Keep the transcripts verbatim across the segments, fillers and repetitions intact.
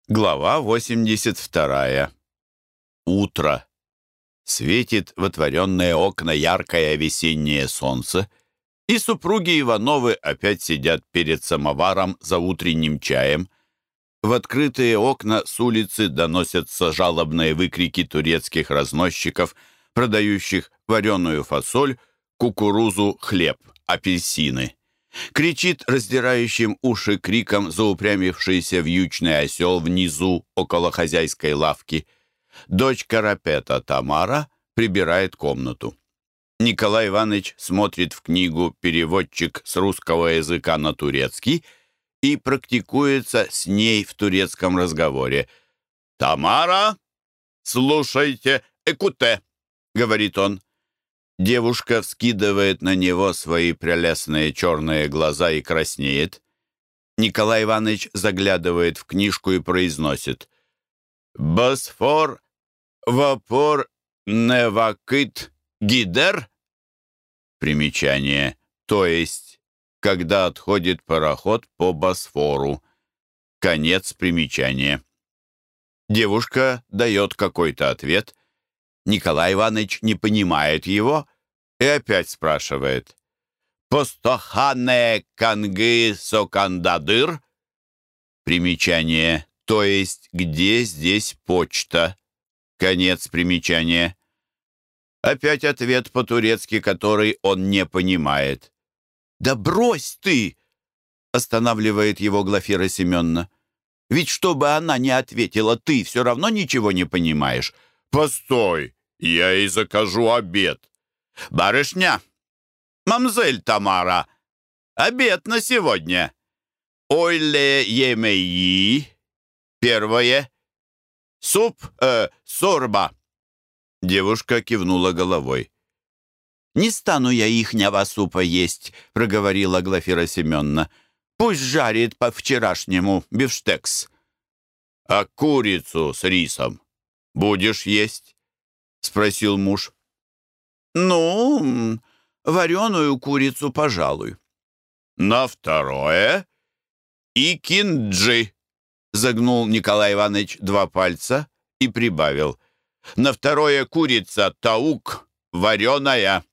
Глава восемьдесят вторая. Утро. Светит в отворенные окна яркое весеннее солнце, и супруги Ивановы опять сидят перед самоваром за утренним чаем. В открытые окна с улицы доносятся жалобные выкрики турецких разносчиков, продающих вареную фасоль, кукурузу, хлеб, апельсины. Кричит раздирающим уши криком заупрямившийся вьючный осел внизу, около хозяйской лавки. Дочь Карапета Тамара прибирает комнату. Николай Иванович смотрит в книгу «Переводчик с русского языка на турецкий» и практикуется с ней в турецком разговоре. «Тамара, слушайте, экуте», — говорит он. Девушка вскидывает на него свои прелестные черные глаза и краснеет. Николай Иванович заглядывает в книжку и произносит: «Босфор, вапор, невакит, гидер». Примечание. То есть, когда отходит пароход по Босфору. Конец примечания. Девушка дает какой-то ответ. Николай Иванович не понимает его и опять спрашивает: «Постохане канги сокандадыр?» Примечание. То есть, где здесь почта? Конец примечания. Опять ответ по-турецки, который он не понимает. «Да брось ты!» — останавливает его Глафира Семеновна. «Ведь чтобы она не ответила, ты все равно ничего не понимаешь». «Постой, я ей закажу обед». «Барышня, мамзель Тамара, обед на сегодня. Ойле емеи. Первое. Суп, э, сорба». Девушка кивнула головой. «Не стану я ихнего супа есть», — проговорила Глафира Семеновна. «Пусть жарит по-вчерашнему бифштекс». «А курицу с рисом будешь есть?» — спросил муж. «Ну, вареную курицу, пожалуй». «На второе и кинджи», — загнул Николай Иванович два пальца и прибавил: «На второе курица таук вареная».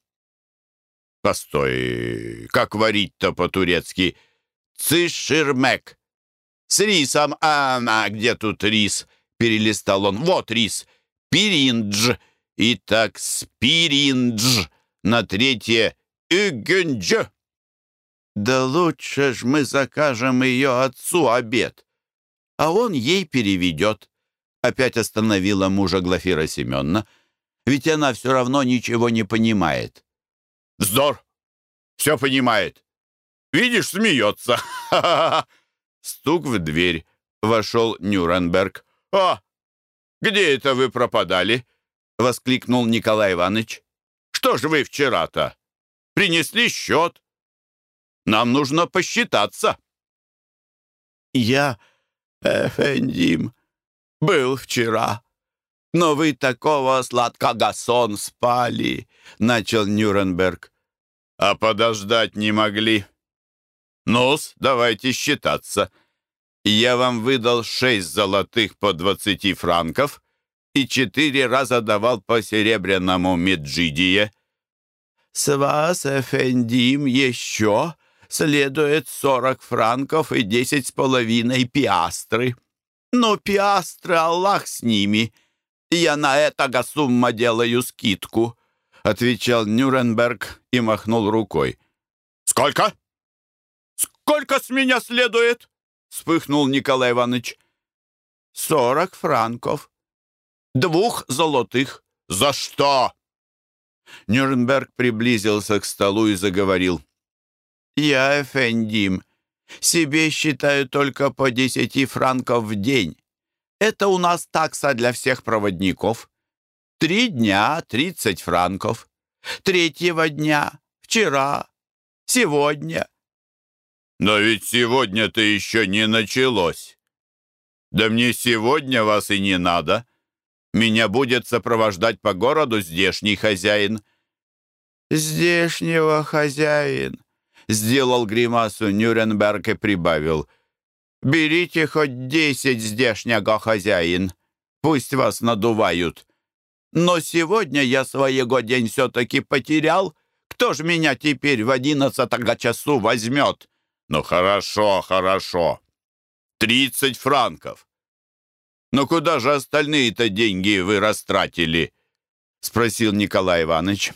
«Постой, как варить-то по-турецки?» «Циширмек». «С рисом, а, а где тут рис?» — перелистал он. «Вот рис. Пириндж. Итак, спириндж. На третье үгюндж». «Да лучше ж мы закажем ее отцу обед, а он ей переведет». Опять остановила мужа Глафира Семеновна. «Ведь она все равно ничего не понимает». «Вздор! Все понимает. Видишь, смеется». Стук в дверь. Вошел Нюрнберг. «А, где это вы пропадали?» — воскликнул Николай Иванович. «Что же вы вчера-то? Принесли счет? Нам нужно посчитаться». «Я, эфендим, был вчера, но вы такого сладкого сон спали», — начал Нюрнберг. «А подождать не могли? Ну-с, давайте считаться. Я вам выдал шесть золотых по двадцати франков и четыре раза давал по серебряному меджидие. С вас, эфендим, еще следует сорок франков и десять с половиной пиастры. Ну, пиастры, Аллах с ними. Я на это сумма делаю скидку», — отвечал Нюрнберг и махнул рукой. «Сколько? Сколько с меня следует?» — вспыхнул Николай Иванович. «Сорок франков. Двух золотых». «За что?» Нюрнберг приблизился к столу и заговорил. «Я, эфендим, себе считаю только по десяти франков в день. Это у нас такса для всех проводников. Три дня — тридцать франков. Третьего дня — вчера, сегодня». «Но ведь сегодня-то еще не началось. Да мне сегодня вас и не надо. Меня будет сопровождать по городу здешний хозяин». «Здешнего хозяин», — сделал гримасу Нюрнберг и прибавил: Берите хоть десять здешнего, хозяин. Пусть вас надувают. Но сегодня я своего день все-таки потерял. Кто ж меня теперь в одиннадцатого часу возьмет? Ну, хорошо, хорошо. Тридцать франков. Но куда же остальные-то деньги вы растратили? Спросил Николай Иванович.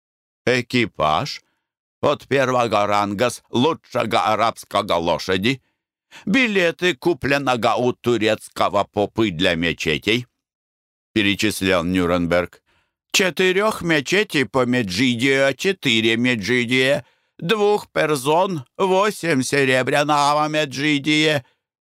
Экипаж от первого ранга с лучшего арабского лошади. Билеты, купленного у турецкого попы для мечетей, перечислял Нюрнберг. Четырех мечетей по Меджидию, четыре Меджидия, двух персон, восемь серебряного Меджидия.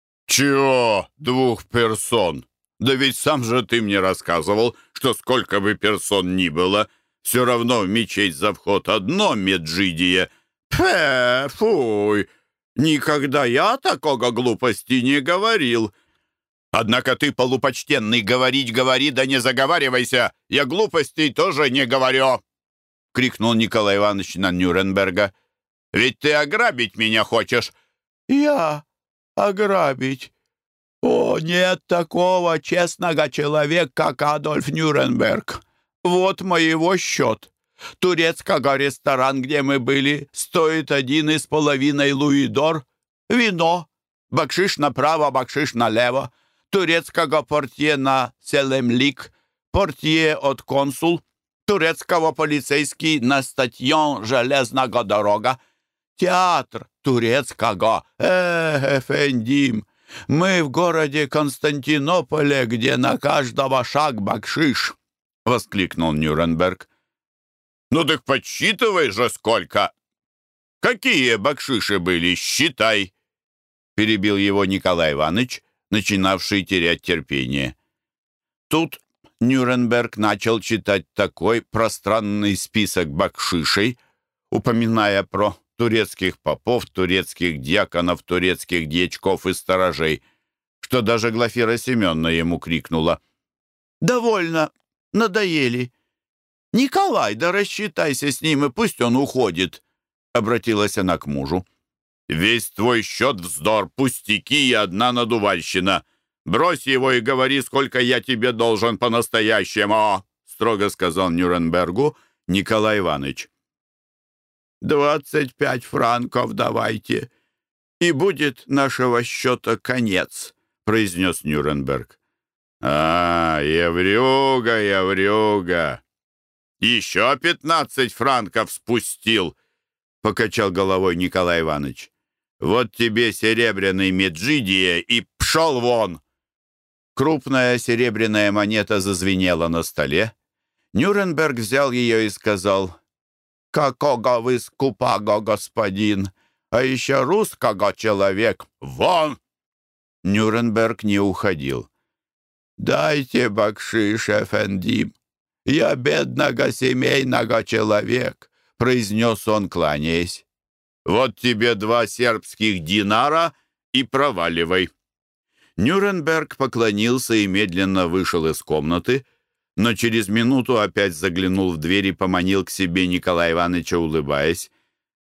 Чего двух персон? Да ведь сам же ты мне рассказывал, что сколько бы персон ни было, все равно в мечеть за вход одно Меджидие. Пфе, фуй! Никогда я такого глупости не говорил. Однако ты, полупочтенный, говорить говори, да не заговаривайся. Я глупостей тоже не говорю, — крикнул Николай Иванович на Нюрнберга. Ведь ты ограбить меня хочешь. Я ограбить? О, нет такого честного человека, как Адольф Нюрнберг. Вот моего счет. Турецкого ресторан, где мы были, стоит один и с половиной луидор. Вино. Бакшиш направо, бакшиш налево. Турецкого портье на Селемлик. Портье от консул. Турецкого полицейский на статьон железного дорога. Театр турецкого. Эх, эфендим. Мы в городе Константинополе, где на каждого шаг бакшиш, — воскликнул Нюрнберг. Ну так подсчитывай же сколько. Какие бакшиши были, считай, — перебил его Николай Иванович, начинавший терять терпение. Тут Нюрнберг начал читать такой пространный список бакшишей, упоминая про турецких попов, турецких дьяконов, турецких дьячков и сторожей, что даже Глафира Семеновна ему крикнула: «Довольно, надоели. Николай, да рассчитайся с ним, и пусть он уходит», — обратилась она к мужу. «Весь твой счет вздор, пустяки и одна надувальщина. Брось его и говори, сколько я тебе должен по-настоящему», — строго сказал Нюрнбергу Николай Иванович. «Двадцать пять франков давайте, и будет нашего счета конец», — произнес Нюрнберг. «А, еврюга, еврюга! Еще пятнадцать франков спустил», — покачал головой Николай Иванович. «Вот тебе серебряный меджидия и пшел вон!» Крупная серебряная монета зазвенела на столе. Нюрнберг взял ее и сказал: «Какого вы скупаго, господин, а еще русского человек! Вон!» Нюрнберг не уходил. «Дайте бакшиш, эфендим. Я бедного семейного человек», — произнес он, кланяясь. «Вот тебе два сербских динара и проваливай». Нюрнберг поклонился и медленно вышел из комнаты, но через минуту опять заглянул в дверь и поманил к себе Николая Ивановича, улыбаясь.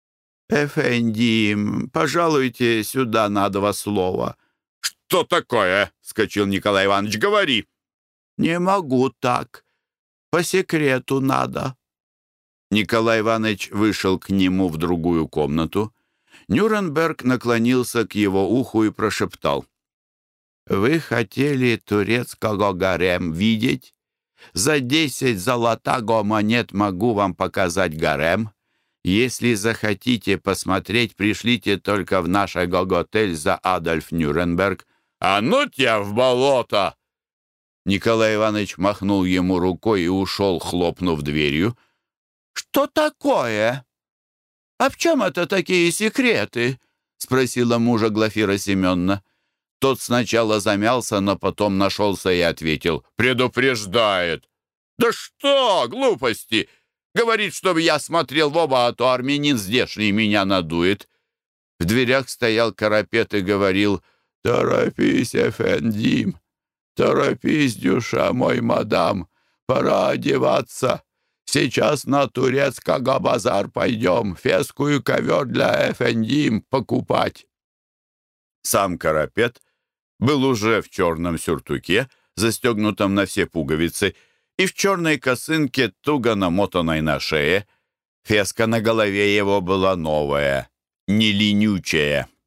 «Эфендим, пожалуйте сюда на два слова». «Что такое?» — вскочил Николай Иванович. «Говори». «Не могу так. По секрету надо». Николай Иванович вышел к нему в другую комнату. Нюрнберг наклонился к его уху и прошептал: «Вы хотели турецкого гарем видеть? За десять золотого монет могу вам показать гарем. Если захотите посмотреть, пришлите только в наш гоготель за Адольф Нюрнберг». «А ну тебя в болото!» Николай Иванович махнул ему рукой и ушел, хлопнув дверью. «Что такое? А в чем это такие секреты?» — спросила мужа Глафира Семеновна. Тот сначала замялся, но потом нашелся и ответил: «Предупреждает». «Да что, глупости! Говорит, чтобы я смотрел в оба, а то армянин здешний меня надует». В дверях стоял Карапет и говорил: «Торопись, эфендим, торопись, дюша мой, мадам, пора одеваться. Сейчас на турецкого базар пойдем, феску и ковер для эфендим покупать». Сам Карапет был уже в черном сюртуке, застегнутом на все пуговицы, и в черной косынке, туго намотанной на шее. Феска на голове его была новая, не ленючая.